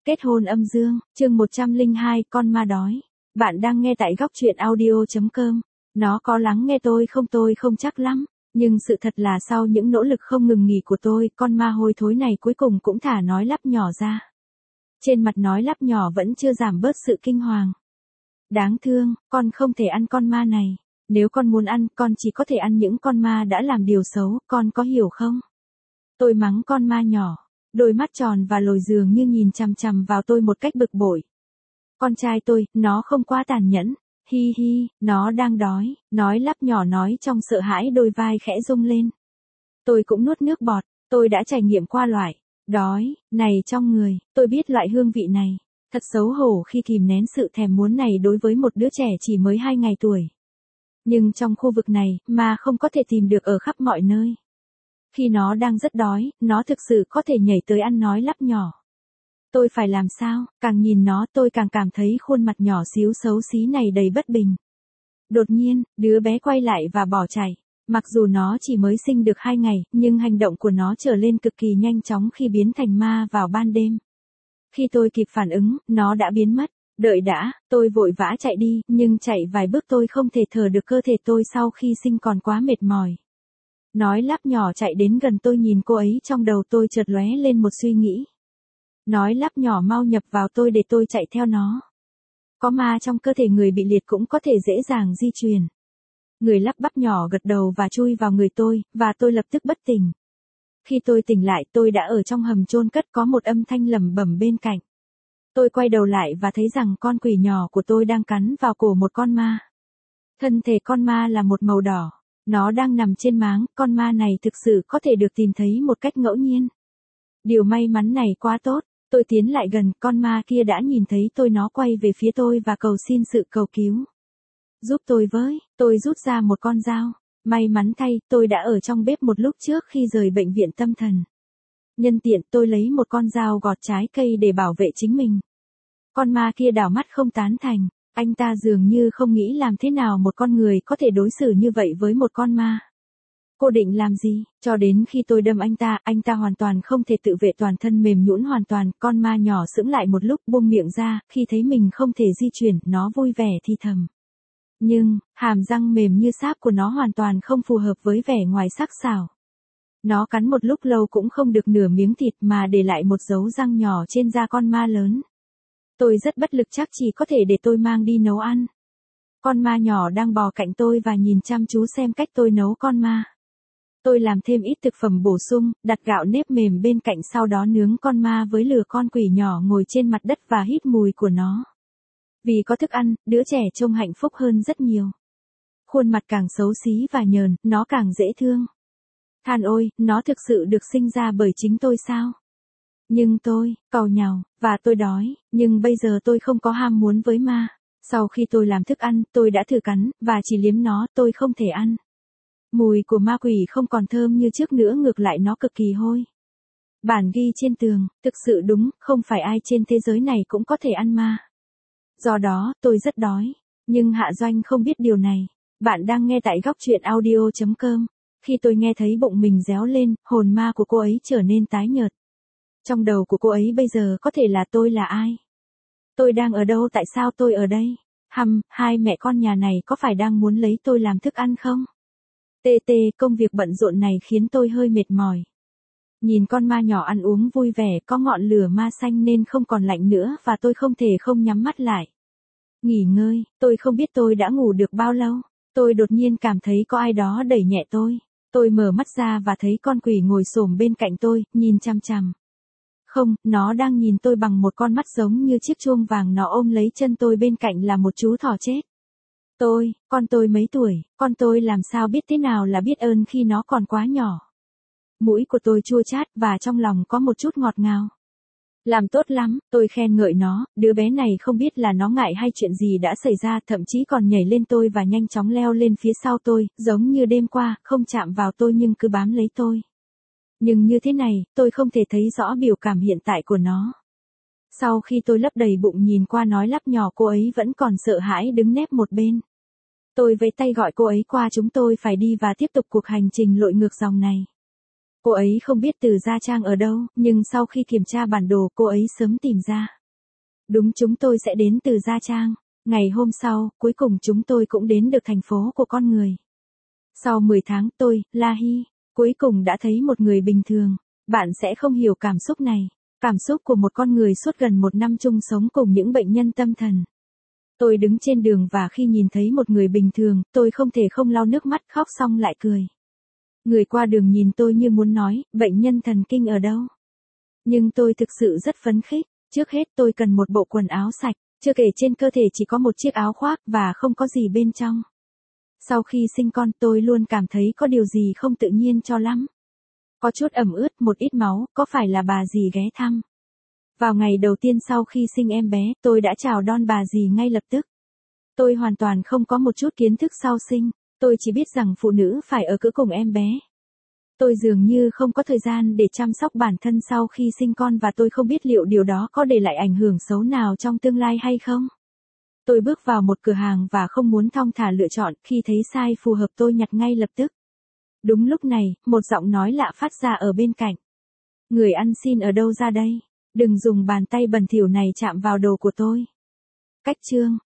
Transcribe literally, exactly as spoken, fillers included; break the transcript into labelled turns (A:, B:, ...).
A: Kết hôn âm dương, chương một trăm lẻ hai, con ma đói. Bạn đang nghe tại góc truyện audio chấm com. Nó có lắng nghe tôi không tôi không chắc lắm, nhưng sự thật là sau những nỗ lực không ngừng nghỉ của tôi, con ma hôi thối này cuối cùng cũng thả nói lắp nhỏ ra. Trên mặt nói lắp nhỏ vẫn chưa giảm bớt sự kinh hoàng. Đáng thương, con không thể ăn con ma này. Nếu con muốn ăn, con chỉ có thể ăn những con ma đã làm điều xấu, con có hiểu không? Tôi mắng con ma nhỏ. Đôi mắt tròn và lồi dường như nhìn chằm chằm vào tôi một cách bực bội. Con trai tôi, nó không quá tàn nhẫn. Hi hi, nó đang đói, nói lắp nhỏ nói trong sợ hãi, đôi vai khẽ rung lên. Tôi cũng nuốt nước bọt, tôi đã trải nghiệm qua loại đói này trong người, tôi biết loại hương vị này. Thật xấu hổ khi kìm nén sự thèm muốn này đối với một đứa trẻ chỉ mới hai ngày tuổi. Nhưng trong khu vực này, ma không có thể tìm được ở khắp mọi nơi. Khi nó đang rất đói, nó thực sự có thể nhảy tới ăn nói lắp nhỏ. Tôi phải làm sao? Càng nhìn nó tôi càng cảm thấy khuôn mặt nhỏ xíu xấu xí này đầy bất bình. Đột nhiên, đứa bé quay lại và bỏ chạy. Mặc dù nó chỉ mới sinh được hai ngày, nhưng hành động của nó trở lên cực kỳ nhanh chóng khi biến thành ma vào ban đêm. Khi tôi kịp phản ứng, nó đã biến mất. Đợi đã, tôi vội vã chạy đi, nhưng chạy vài bước tôi không thể thở được, cơ thể tôi sau khi sinh còn quá mệt mỏi. Nói lắp nhỏ chạy đến gần tôi, nhìn cô ấy, trong đầu tôi chợt lóe lên một suy nghĩ. Nói lắp nhỏ mau nhập vào tôi để tôi chạy theo nó. Có ma trong cơ thể người bị liệt cũng có thể dễ dàng di truyền. Người lắp bắp nhỏ gật đầu và chui vào người tôi, và tôi lập tức bất tỉnh. Khi tôi tỉnh lại tôi đã ở trong hầm chôn cất, có một âm thanh lẩm bẩm bên cạnh. Tôi quay đầu lại và thấy rằng con quỷ nhỏ của tôi đang cắn vào cổ một con ma. Thân thể con ma là một màu đỏ. Nó đang nằm trên máng, con ma này thực sự có thể được tìm thấy một cách ngẫu nhiên. Điều may mắn này quá tốt, tôi tiến lại gần, con ma kia đã nhìn thấy tôi, nó quay về phía tôi và cầu xin sự cầu cứu. Giúp tôi với, tôi rút ra một con dao. May mắn thay, tôi đã ở trong bếp một lúc trước khi rời bệnh viện tâm thần. Nhân tiện tôi lấy một con dao gọt trái cây để bảo vệ chính mình. Con ma kia đảo mắt không tán thành. Anh ta dường như không nghĩ làm thế nào một con người có thể đối xử như vậy với một con ma. Cô định làm gì? Cho đến khi tôi đâm anh ta, anh ta hoàn toàn không thể tự vệ, toàn thân mềm nhũn hoàn toàn. Con ma nhỏ sững lại một lúc, buông miệng ra, khi thấy mình không thể di chuyển, nó vui vẻ thì thầm. Nhưng, hàm răng mềm như sáp của nó hoàn toàn không phù hợp với vẻ ngoài sắc sảo. Nó cắn một lúc lâu cũng không được nửa miếng thịt mà để lại một dấu răng nhỏ trên da con ma lớn. Tôi rất bất lực, chắc chỉ có thể để tôi mang đi nấu ăn. Con ma nhỏ đang bò cạnh tôi và nhìn chăm chú xem cách tôi nấu con ma. Tôi làm thêm ít thực phẩm bổ sung, đặt gạo nếp mềm bên cạnh, sau đó nướng con ma với lửa. Con quỷ nhỏ ngồi trên mặt đất và hít mùi của nó. Vì có thức ăn, đứa trẻ trông hạnh phúc hơn rất nhiều. Khuôn mặt càng xấu xí và nhờn, nó càng dễ thương. Than ôi, nó thực sự được sinh ra bởi chính tôi sao? Nhưng tôi, càu nhàu, và tôi đói, nhưng bây giờ tôi không có ham muốn với ma. Sau khi tôi làm thức ăn, tôi đã thử cắn, và chỉ liếm nó, tôi không thể ăn. Mùi của ma quỷ không còn thơm như trước nữa, ngược lại nó cực kỳ hôi. Bản ghi trên tường, thực sự đúng, không phải ai trên thế giới này cũng có thể ăn ma. Do đó, tôi rất đói. Nhưng Hạ Doanh không biết điều này. Bạn đang nghe tại góc truyện audio chấm com. Khi tôi nghe thấy bụng mình réo lên, hồn ma của cô ấy trở nên tái nhợt. Trong đầu của cô ấy bây giờ có thể là tôi là ai? Tôi đang ở đâu, tại sao tôi ở đây? Hăm, hai mẹ con nhà này có phải đang muốn lấy tôi làm thức ăn không? Tê tê, công việc bận rộn này khiến tôi hơi mệt mỏi. Nhìn con ma nhỏ ăn uống vui vẻ, có ngọn lửa ma xanh nên không còn lạnh nữa, và tôi không thể không nhắm mắt lại. Nghỉ ngơi, tôi không biết tôi đã ngủ được bao lâu. Tôi đột nhiên cảm thấy có ai đó đẩy nhẹ tôi. Tôi mở mắt ra và thấy con quỷ ngồi xổm bên cạnh tôi, nhìn chằm chằm. Không, nó đang nhìn tôi bằng một con mắt giống như chiếc chuông vàng, nó ôm lấy chân tôi, bên cạnh là một chú thỏ chết. Tôi, con tôi mấy tuổi, con tôi làm sao biết thế nào là biết ơn khi nó còn quá nhỏ. Mũi của tôi chua chát và trong lòng có một chút ngọt ngào. Làm tốt lắm, tôi khen ngợi nó, đứa bé này không biết là nó ngại hay chuyện gì đã xảy ra, thậm chí còn nhảy lên tôi và nhanh chóng leo lên phía sau tôi, giống như đêm qua, không chạm vào tôi nhưng cứ bám lấy tôi. Nhưng như thế này, tôi không thể thấy rõ biểu cảm hiện tại của nó. Sau khi tôi lấp đầy bụng nhìn qua nói lắp nhỏ, cô ấy vẫn còn sợ hãi đứng nép một bên. Tôi vẫy tay gọi cô ấy qua, chúng tôi phải đi và tiếp tục cuộc hành trình lội ngược dòng này. Cô ấy không biết Từ Gia Trang ở đâu, nhưng sau khi kiểm tra bản đồ cô ấy sớm tìm ra. Đúng, chúng tôi sẽ đến từ Gia Trang. Ngày hôm sau, cuối cùng chúng tôi cũng đến được thành phố của con người. Sau mười tháng, tôi, La Hy, cuối cùng đã thấy một người bình thường. Bạn sẽ không hiểu cảm xúc này. Cảm xúc của một con người suốt gần một năm chung sống cùng những bệnh nhân tâm thần. Tôi đứng trên đường và khi nhìn thấy một người bình thường, tôi không thể không lau nước mắt, khóc xong lại cười. Người qua đường nhìn tôi như muốn nói, bệnh nhân thần kinh ở đâu? Nhưng tôi thực sự rất phấn khích. Trước hết tôi cần một bộ quần áo sạch, chưa kể trên cơ thể chỉ có một chiếc áo khoác và không có gì bên trong. Sau khi sinh con tôi luôn cảm thấy có điều gì không tự nhiên cho lắm. Có chút ẩm ướt, một ít máu, có phải là bà dì ghé thăm? Vào ngày đầu tiên sau khi sinh em bé, tôi đã chào đón bà dì ngay lập tức. Tôi hoàn toàn không có một chút kiến thức sau sinh, tôi chỉ biết rằng phụ nữ phải ở cữ cùng em bé. Tôi dường như không có thời gian để chăm sóc bản thân sau khi sinh con và tôi không biết liệu điều đó có để lại ảnh hưởng xấu nào trong tương lai hay không. Tôi bước vào một cửa hàng và không muốn thong thả lựa chọn, khi thấy size phù hợp tôi nhặt ngay lập tức. Đúng lúc này, một giọng nói lạ phát ra ở bên cạnh. Người ăn xin ở đâu ra đây? Đừng dùng bàn tay bẩn thỉu này chạm vào đồ của tôi. Cách chương